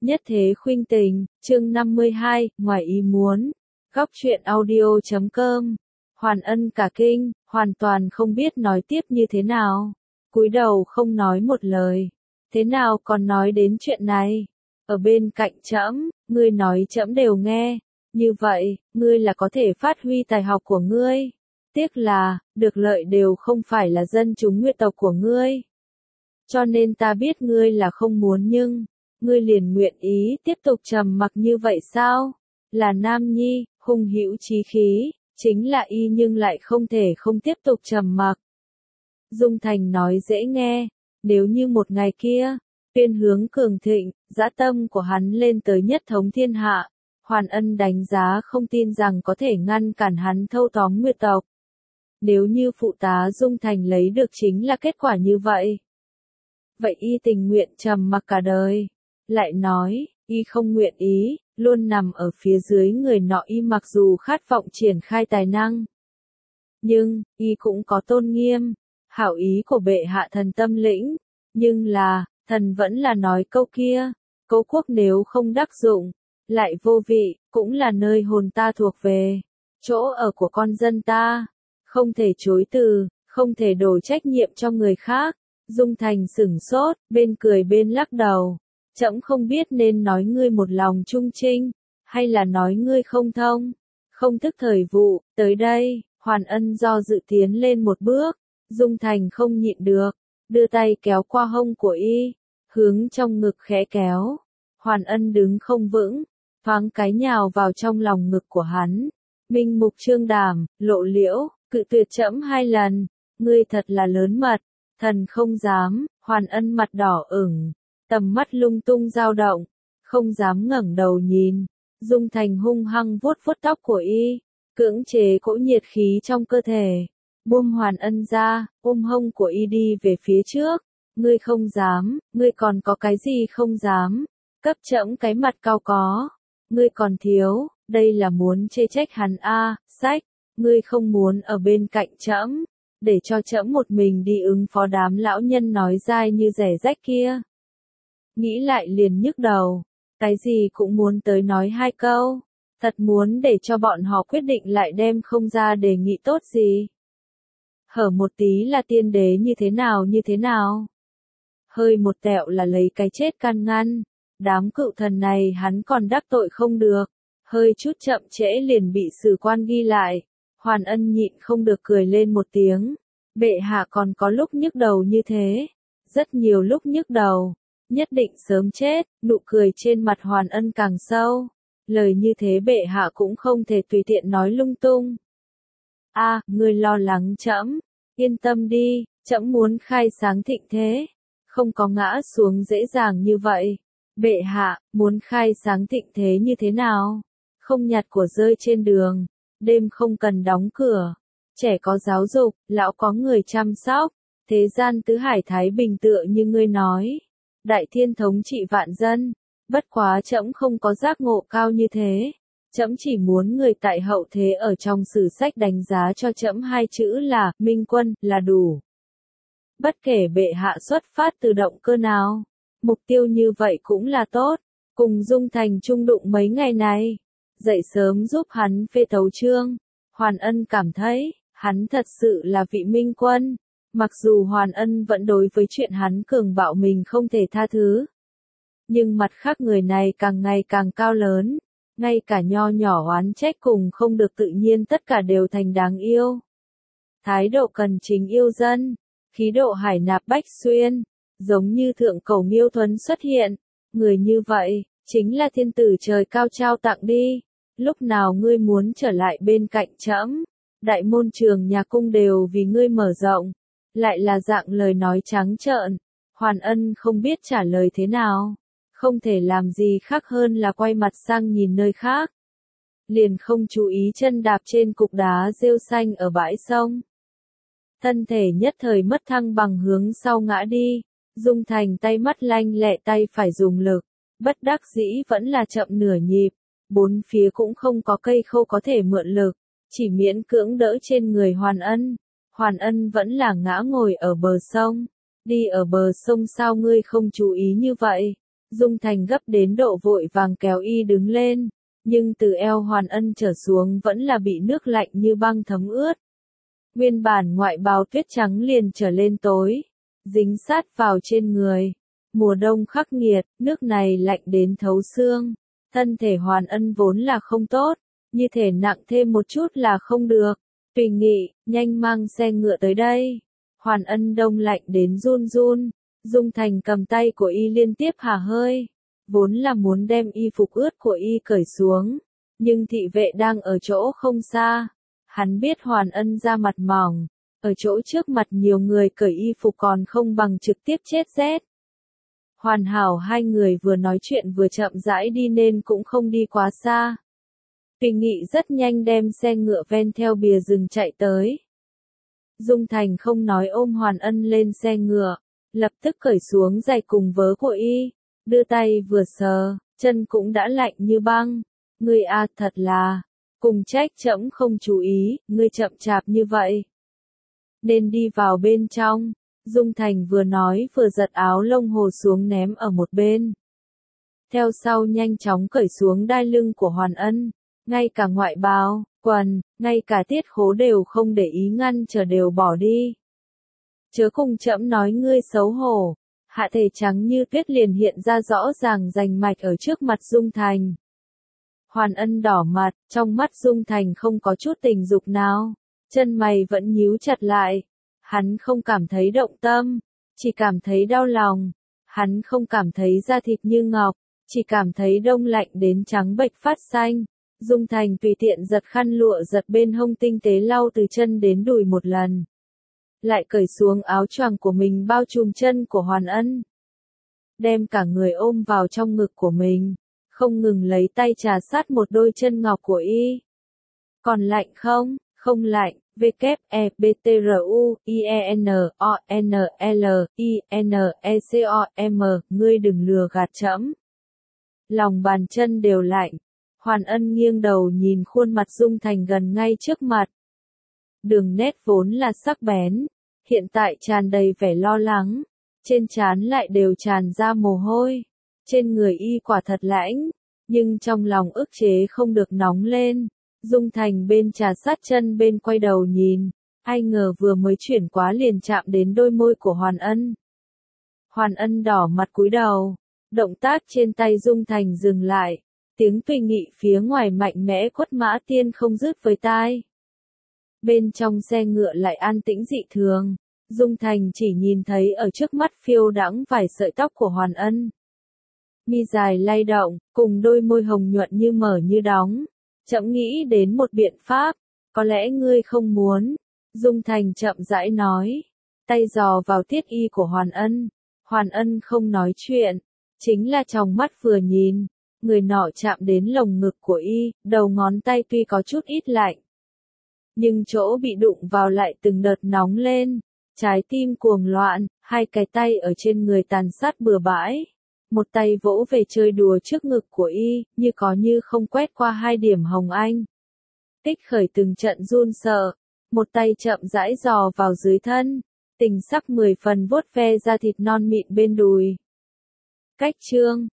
Nhất thế khuynh tình, chương 52, ngoài ý muốn. Góc truyện audio.com. Hoàn Ân cả kinh, hoàn toàn không biết nói tiếp như thế nào. Cúi đầu không nói một lời. Thế nào còn nói đến chuyện này? Ở bên cạnh trẫm, ngươi nói trẫm đều nghe. Như vậy, ngươi là có thể phát huy tài học của ngươi. Tiếc là, được lợi đều không phải là dân chúng nguyệt tộc của ngươi. Cho nên ta biết ngươi là không muốn nhưng, ngươi liền nguyện ý tiếp tục trầm mặc như vậy sao? Là nam nhi, hung hữu chí khí, chính là y nhưng lại không thể không tiếp tục trầm mặc. Dung Thành nói dễ nghe, nếu như một ngày kia, tuyên hướng cường thịnh, dã tâm của hắn lên tới nhất thống thiên hạ, Hoàn Ân đánh giá không tin rằng có thể ngăn cản hắn thâu tóm nguyệt tộc. Nếu như phụ tá Dung Thành lấy được chính là kết quả như vậy. Vậy y tình nguyện trầm mặc cả đời. Lại nói, y không nguyện ý, luôn nằm ở phía dưới người nọ y mặc dù khát vọng triển khai tài năng. Nhưng, y cũng có tôn nghiêm, hảo ý của bệ hạ thần tâm lĩnh, nhưng là, thần vẫn là nói câu kia, cố quốc nếu không đắc dụng, lại vô vị, cũng là nơi hồn ta thuộc về, chỗ ở của con dân ta, không thể chối từ, không thể đổ trách nhiệm cho người khác. Dung Thành sửng sốt, bên cười bên lắc đầu. Trẫm không biết nên nói ngươi một lòng trung trinh, hay là nói ngươi không thông, không thức thời vụ. Tới đây, Hoàn Ân do dự tiến lên một bước, Dung Thành không nhịn được, đưa tay kéo qua hông của y, hướng trong ngực khẽ kéo. Hoàn Ân đứng không vững, thoáng cái nhào vào trong lòng ngực của hắn. Minh mục trương đảm, lộ liễu, cự tuyệt trẫm 2 lần, ngươi thật là lớn mật. Thần không dám. Hoàn Ân mặt đỏ ửng, tầm mắt lung tung dao động, không dám ngẩng đầu nhìn. Dung Thành hung hăng vuốt vuốt tóc của y, cưỡng chế cỗ nhiệt khí trong cơ thể, buông Hoàn Ân ra, ôm hông của y đi về phía trước. Ngươi không dám, ngươi còn có cái gì không dám? Cấp trẫm cái mặt cao có, ngươi còn thiếu, đây là muốn chê trách hắn a, sách, ngươi không muốn ở bên cạnh trẫm, để cho trẫm một mình đi ứng phó đám lão nhân nói dai như rẻ rách kia. Nghĩ lại liền nhức đầu, cái gì cũng muốn tới nói 2 câu, thật muốn để cho bọn họ quyết định lại đem không ra đề nghị tốt gì. Hở một tí là tiên đế như thế nào. Hơi một tẹo là lấy cái chết can ngăn, đám cựu thần này hắn còn đắc tội không được, hơi chút chậm trễ liền bị sử quan ghi lại. Hoàn Ân nhịn không được cười lên một tiếng. Bệ hạ còn có lúc nhức đầu như thế. Rất nhiều lúc nhức đầu. Nhất định sớm chết. Nụ cười trên mặt Hoàn Ân càng sâu. Lời như thế bệ hạ cũng không thể tùy tiện nói lung tung. Ngươi lo lắng trẫm. Yên tâm đi, trẫm muốn khai sáng thịnh thế. Không có ngã xuống dễ dàng như vậy. Bệ hạ, muốn khai sáng thịnh thế như thế nào? Không nhặt của rơi trên đường. Đêm không cần đóng cửa, trẻ có giáo dục, lão có người chăm sóc, thế gian tứ hải thái bình tựa như ngươi nói. Đại thiên thống trị vạn dân, bất quá trẫm không có giác ngộ cao như thế. Trẫm chỉ muốn người tại hậu thế ở trong sử sách đánh giá cho trẫm 2 chữ là minh quân là đủ. Bất kể bệ hạ xuất phát từ động cơ nào, mục tiêu như vậy cũng là tốt. Cùng Dung Thành chung đụng mấy ngày này, dậy sớm giúp hắn phê tấu chương. Hoàn Ân cảm thấy, hắn thật sự là vị minh quân. Mặc dù Hoàn Ân vẫn đối với chuyện hắn cường bạo mình không thể tha thứ. Nhưng mặt khác người này càng ngày càng cao lớn. Ngay cả nho nhỏ oán trách cùng không được tự nhiên tất cả đều thành đáng yêu. Thái độ cần chính yêu dân. Khí độ hải nạp bách xuyên. Giống như thượng cổ Miêu Thuấn xuất hiện. Người như vậy, chính là thiên tử trời cao trao tặng đi. Lúc nào ngươi muốn trở lại bên cạnh trẫm, đại môn trường nhà cung đều vì ngươi mở rộng. Lại là dạng lời nói trắng trợn. Hoàn Ân không biết trả lời thế nào. Không thể làm gì khác hơn là quay mặt sang nhìn nơi khác. Liền không chú ý chân đạp trên cục đá rêu xanh ở bãi sông. Thân thể nhất thời mất thăng bằng hướng sau ngã đi. Dung Thành tay mắt lanh lẹ tay phải dùng lực. Bất đắc dĩ vẫn là chậm nửa nhịp. 4 phía cũng không có cây khô có thể mượn lực, chỉ miễn cưỡng đỡ trên người Hoàn Ân. Hoàn Ân vẫn là ngã ngồi ở bờ sông. Đi ở bờ sông sao ngươi không chú ý như vậy? Dung Thành gấp đến độ vội vàng kéo y đứng lên, nhưng từ eo Hoàn Ân trở xuống vẫn là bị nước lạnh như băng thấm ướt. Nguyên bản ngoại bào tuyết trắng liền trở lên tối, dính sát vào trên người. Mùa đông khắc nghiệt, nước này lạnh đến thấu xương. Thân thể Hoàn Ân vốn là không tốt, như thể nặng thêm một chút là không được. Tùy Nghị, nhanh mang xe ngựa tới đây. Hoàn Ân đông lạnh đến run run. Dung Thành cầm tay của y liên tiếp hả hơi. Vốn là muốn đem y phục ướt của y cởi xuống, nhưng thị vệ đang ở chỗ không xa. Hắn biết Hoàn Ân da mặt mỏng, ở chỗ trước mặt nhiều người cởi y phục còn không bằng trực tiếp chết rét. Hoàn hảo hai người vừa nói chuyện vừa chậm rãi đi nên cũng không đi quá xa. Tùy Nghị rất nhanh đem xe ngựa ven theo bìa rừng chạy tới. Dung Thành không nói ôm Hoàn Ân lên xe ngựa, lập tức cởi xuống giày cùng vớ của y, đưa tay vừa sờ, chân cũng đã lạnh như băng. Ngươi a thật là, cùng trách trẫm không chú ý, ngươi chậm chạp như vậy. Nên đi vào bên trong. Dung Thành vừa nói vừa giật áo lông hồ xuống ném ở một bên. Theo sau nhanh chóng cởi xuống đai lưng của Hoàn Ân, ngay cả ngoại bào, quần, ngay cả tiết khố đều không để ý ngăn trở đều bỏ đi. Chớ cùng trẫm nói ngươi xấu hổ. Hạ thể trắng như tuyết liền hiện ra rõ ràng rành mạch ở trước mặt Dung Thành. Hoàn Ân đỏ mặt, trong mắt Dung Thành không có chút tình dục nào, chân mày vẫn nhíu chặt lại. Hắn không cảm thấy động tâm, chỉ cảm thấy đau lòng. Hắn không cảm thấy da thịt như ngọc, chỉ cảm thấy đông lạnh đến trắng bệch phát xanh. Dung Thành tùy tiện giật khăn lụa giật bên hông tinh tế lau từ chân đến đùi một lần. Lại cởi xuống áo choàng của mình bao trùm chân của Hoàn Ân. Đem cả người ôm vào trong ngực của mình, không ngừng lấy tay trà sát một đôi chân ngọc của y. Còn lạnh không? Không lạnh. WEBTRUINONLINECOM, ngươi đừng lừa gạt trẫm. Lòng bàn chân đều lạnh. Hoàn Ân nghiêng đầu nhìn khuôn mặt Dung Thành gần ngay trước mặt. Đường nét vốn là sắc bén, hiện tại tràn đầy vẻ lo lắng, trên trán lại đều tràn ra mồ hôi. Trên người y quả thật lạnh, nhưng trong lòng ức chế không được nóng lên. Dung Thành bên trà sát chân bên quay đầu nhìn, ai ngờ vừa mới chuyển quá liền chạm đến đôi môi của Hoàn Ân. Hoàn Ân đỏ mặt cúi đầu, động tác trên tay Dung Thành dừng lại, tiếng Tùy Nghị phía ngoài mạnh mẽ quất mã tiên không dứt với tai. Bên trong xe ngựa lại an tĩnh dị thường, Dung Thành chỉ nhìn thấy ở trước mắt phiêu đãng vài sợi tóc của Hoàn Ân. Mi dài lay động, cùng đôi môi hồng nhuận như mở như đóng. Trẫm nghĩ đến một biện pháp, có lẽ ngươi không muốn. Dung Thành chậm rãi nói, tay dò vào tiết y của Hoàn Ân. Hoàn Ân không nói chuyện, chính là trong mắt vừa nhìn, người nọ chạm đến lồng ngực của y, đầu ngón tay tuy có chút ít lạnh, nhưng chỗ bị đụng vào lại từng đợt nóng lên, trái tim cuồng loạn, hai cái tay ở trên người tàn sát bừa bãi. Một tay vỗ về chơi đùa trước ngực của y, như có như không quét qua hai điểm hồng anh. Tích khởi từng trận run sợ, một tay chậm rãi dò vào dưới thân, tình sắc 10 phần vuốt ve da thịt non mịn bên đùi. Cách chương